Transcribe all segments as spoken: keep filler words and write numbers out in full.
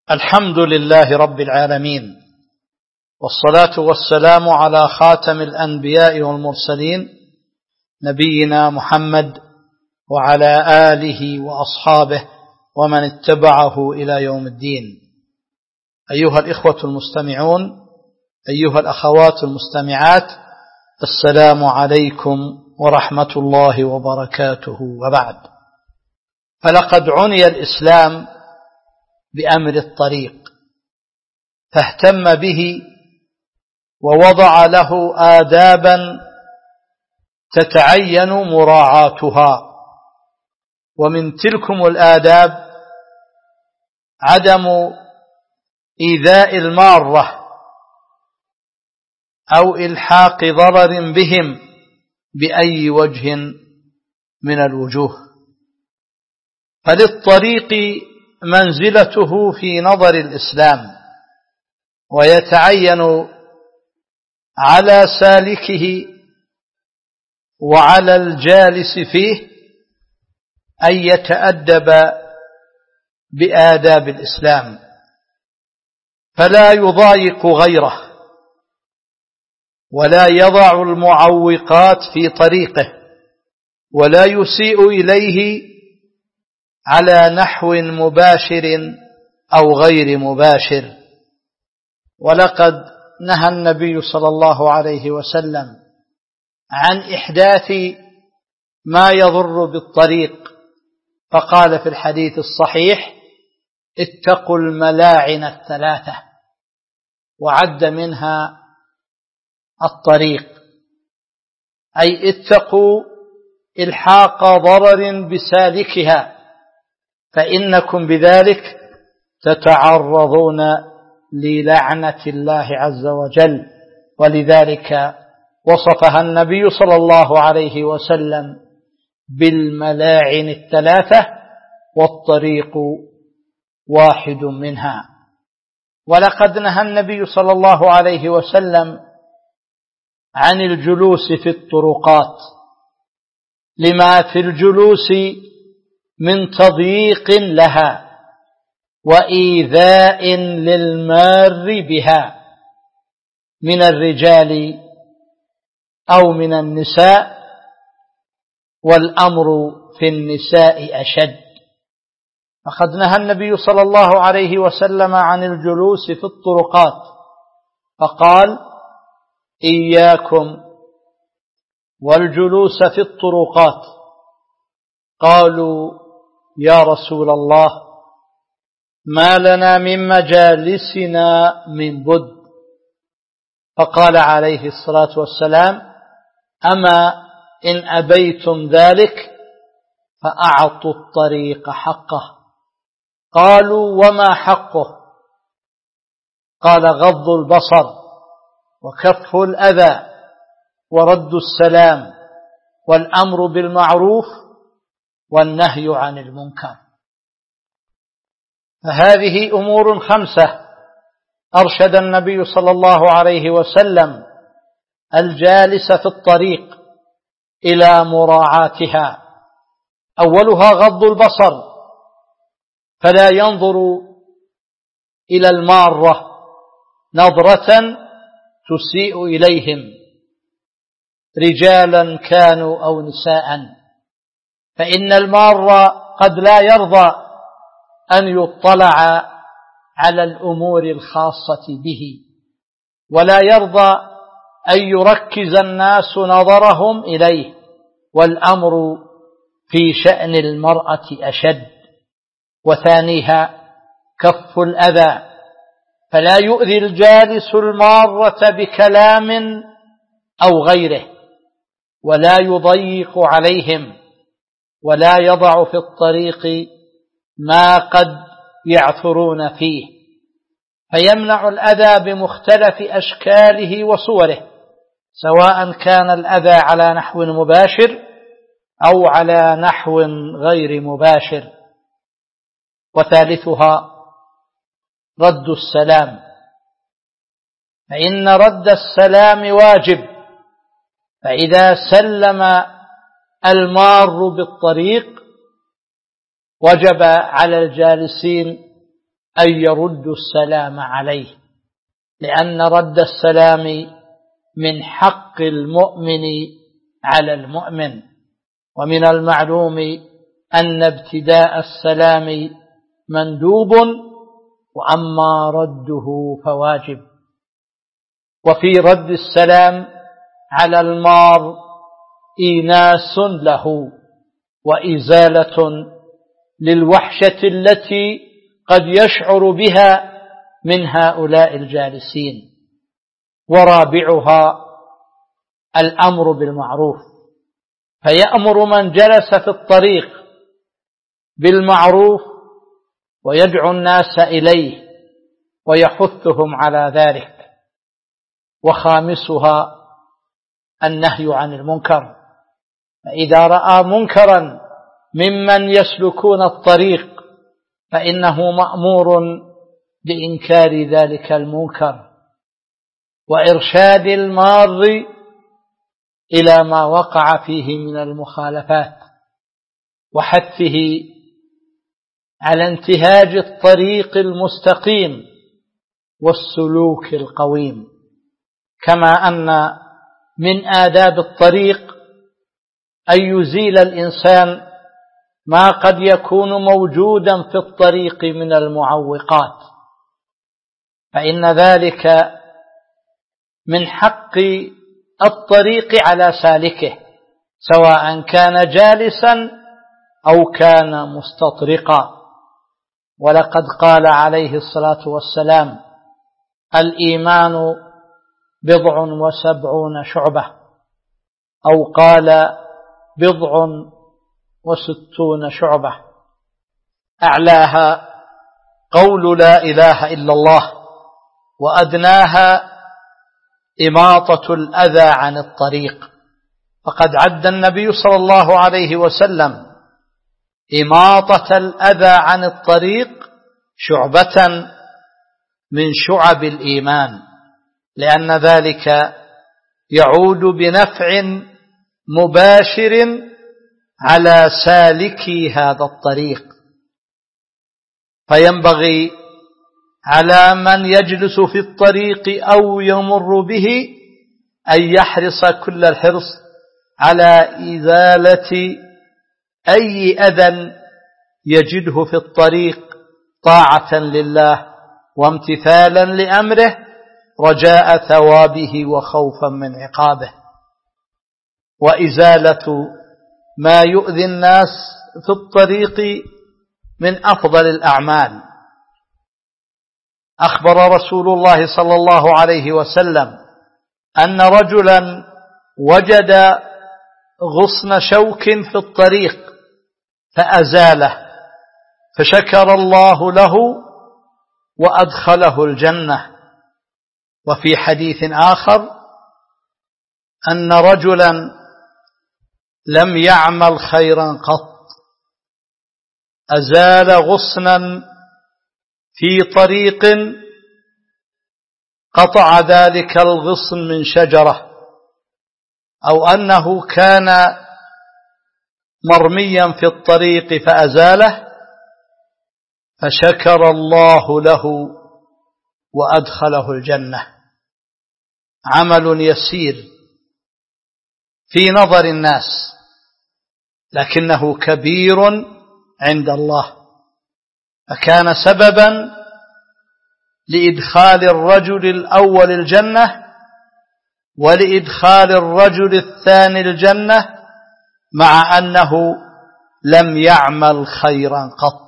الحمد لله رب العالمين، والصلاة والسلام على خاتم الأنبياء والمرسلين نبينا محمد وعلى آله وأصحابه ومن اتبعه إلى يوم الدين. أيها الإخوة المستمعون، أيها الأخوات المستمعات، السلام عليكم ورحمة الله وبركاته. وبعد، فلقد عني الإسلام بأمر الطريق، فاهتم به ووضع له آدابا تتعين مراعاتها، ومن تلكم الآداب عدم إيذاء المارة أو إلحاق ضرر بهم بأي وجه من الوجوه. فللطريق منزلته في نظر الإسلام، ويتعين على سالكه وعلى الجالس فيه أن يتأدب بآداب الإسلام، فلا يضايق غيره ولا يضع المعوقات في طريقه ولا يسيء إليه على نحو مباشر أو غير مباشر. ولقد نهى النبي صلى الله عليه وسلم عن إحداث ما يضر بالطريق، فقال في الحديث الصحيح: اتقوا الملاعن الثلاثة، وعد منها الطريق، أي اتقوا إلحاق ضرر بسالكها، فإنكم بذلك تتعرضون للعنة الله عز وجل. ولذلك وصفها النبي صلى الله عليه وسلم بالملاعن الثلاثة، والطريق واحد منها. ولقد نهى النبي صلى الله عليه وسلم عن الجلوس في الطرقات، لما في الجلوس من تضييق لها وإيذاء للمار بها من الرجال أو من النساء، والأمر في النساء أشد. فقد نهى النبي صلى الله عليه وسلم عن الجلوس في الطرقات، فقال: إياكم والجلوس في الطرقات. قالوا: يا رسول الله، ما لنا من مجالسنا من بد. فقال عليه الصلاة والسلام: أما إن أبيتم ذلك فأعطوا الطريق حقه. قالوا: وما حقه؟ قال: غض البصر، وكف الأذى، ورد السلام، والأمر بالمعروف، والنهي عن المنكر. فهذه أمور خمسة أرشد النبي صلى الله عليه وسلم الجالس في الطريق إلى مراعاتها. أولها غض البصر، فلا ينظر إلى المارة نظرة تسيء إليهم، رجالا كانوا أو نساء، فإن المار قد لا يرضى أن يطلع على الأمور الخاصة به، ولا يرضى أن يركز الناس نظرهم إليه، والأمر في شأن المرأة أشد. وثانيها كف الأذى، فلا يؤذي الجالس المارة بكلام أو غيره، ولا يضيق عليهم، ولا يضع في الطريق ما قد يعثرون فيه، فيمنع الأذى بمختلف أشكاله وصوره، سواء كان الأذى على نحو مباشر أو على نحو غير مباشر. وثالثها رد السلام، فإن رد السلام واجب، فإذا سلم المار بالطريق وجب على الجالسين أن يردوا السلام عليه، لأن رد السلام من حق المؤمن على المؤمن، ومن المعلوم أن ابتداء السلام مندوب، وأما رده فواجب. وفي رد السلام على المار إيناس له وإزالة للوحشة التي قد يشعر بها من هؤلاء الجالسين. ورابعها الأمر بالمعروف، فيأمر من جلس في الطريق بالمعروف ويدعو الناس إليه ويحثهم على ذلك. وخامسها النهي عن المنكر، فإذا رأى منكرا ممن يسلكون الطريق فإنه مأمور بإنكار ذلك المنكر وإرشاد المار إلى ما وقع فيه من المخالفات، وحثه على انتهاج الطريق المستقيم والسلوك القويم. كما أن من آداب الطريق أن يزيل الإنسان ما قد يكون موجودا في الطريق من المعوقات، فإن ذلك من حق الطريق على سالكه، سواء كان جالسا أو كان مستطرقا. ولقد قال عليه الصلاة والسلام: الإيمان بضع وسبعون شعبة، أو قال بضع وستون شعبة، أعلاها قول لا إله إلا الله، وأدناها إماطة الأذى عن الطريق. فقد عد النبي صلى الله عليه وسلم إماطة الأذى عن الطريق شعبة من شعب الإيمان، لأن ذلك يعود بنفع مباشر على سالكي هذا الطريق. فينبغي على من يجلس في الطريق أو يمر به أن يحرص كل الحرص على إزالة أي أذى يجده في الطريق طاعة لله وامتثالا لأمره، رجاء ثوابه وخوفا من عقابه. وإزالة ما يؤذي الناس في الطريق من أفضل الأعمال. أخبر رسول الله صلى الله عليه وسلم أن رجلا وجد غصن شوك في الطريق فأزاله، فشكر الله له وأدخله الجنة. وفي حديث آخر أن رجلا لم يعمل خيرا قط أزال غصنا في طريق قطع ذلك الغصن من شجرة، أو أنه كان مرميا في الطريق فأزاله، فشكر الله له وأدخله الجنة. عمل يسير في نظر الناس لكنه كبير عند الله، فكان سببا لإدخال الرجل الأول الجنة ولإدخال الرجل الثاني الجنة، مع أنه لم يعمل خيرا قط.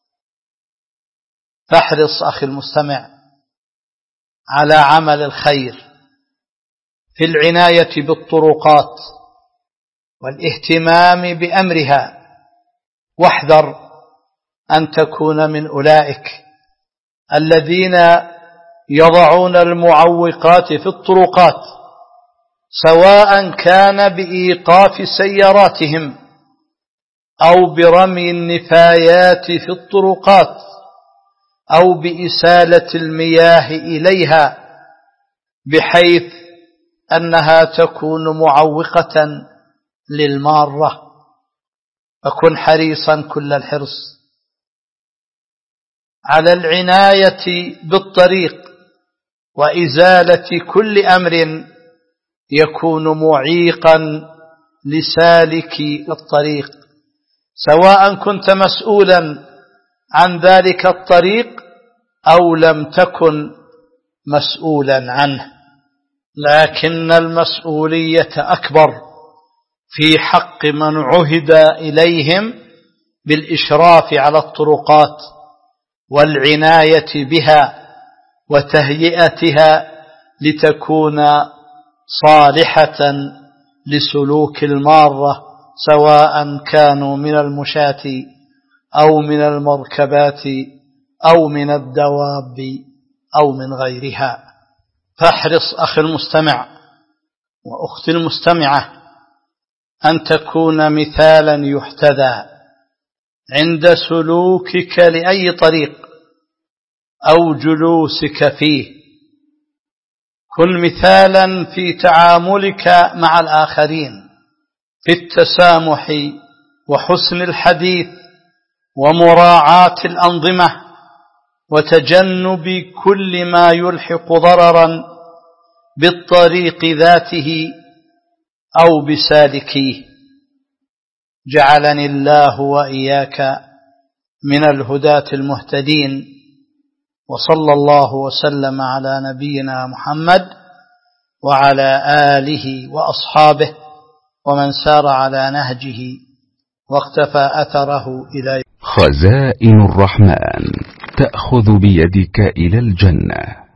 فاحرص أخي المستمع على عمل الخير في العناية بالطرقات والاهتمام بأمرها، واحذر أن تكون من أولئك الذين يضعون المعوقات في الطرقات، سواء كان بإيقاف سياراتهم أو برمي النفايات في الطرقات أو بإسالة المياه إليها، بحيث أنها تكون معوقة للمارة. فكن حريصا كل الحرص على العناية بالطريق وإزالة كل أمر يكون معيقا لسالك الطريق، سواء كنت مسؤولا عن ذلك الطريق أو لم تكن مسؤولا عنه. لكن المسؤولية أكبر في حق من عهد إليهم بالإشراف على الطرقات والعناية بها وتهيئتها لتكون صالحة لسلوك المارة، سواء كانوا من المشاة أو من المركبات أو من الدواب أو من غيرها. فاحرص أخي المستمع وأختي المستمعة أن تكون مثالا يحتذى عند سلوكك لأي طريق أو جلوسك فيه. كن مثالا في تعاملك مع الآخرين في التسامح وحسن الحديث ومراعاة الأنظمة وتجنب كل ما يلحق ضررا بالطريق ذاته أو بسالكيه. جعلني الله وإياك من الهداة المهتدين، وصلى الله وسلم على نبينا محمد وعلى آله وأصحابه ومن سار على نهجه واقتفى أثره إلى. خزائن الرحمن تأخذ بيدك إلى الجنة.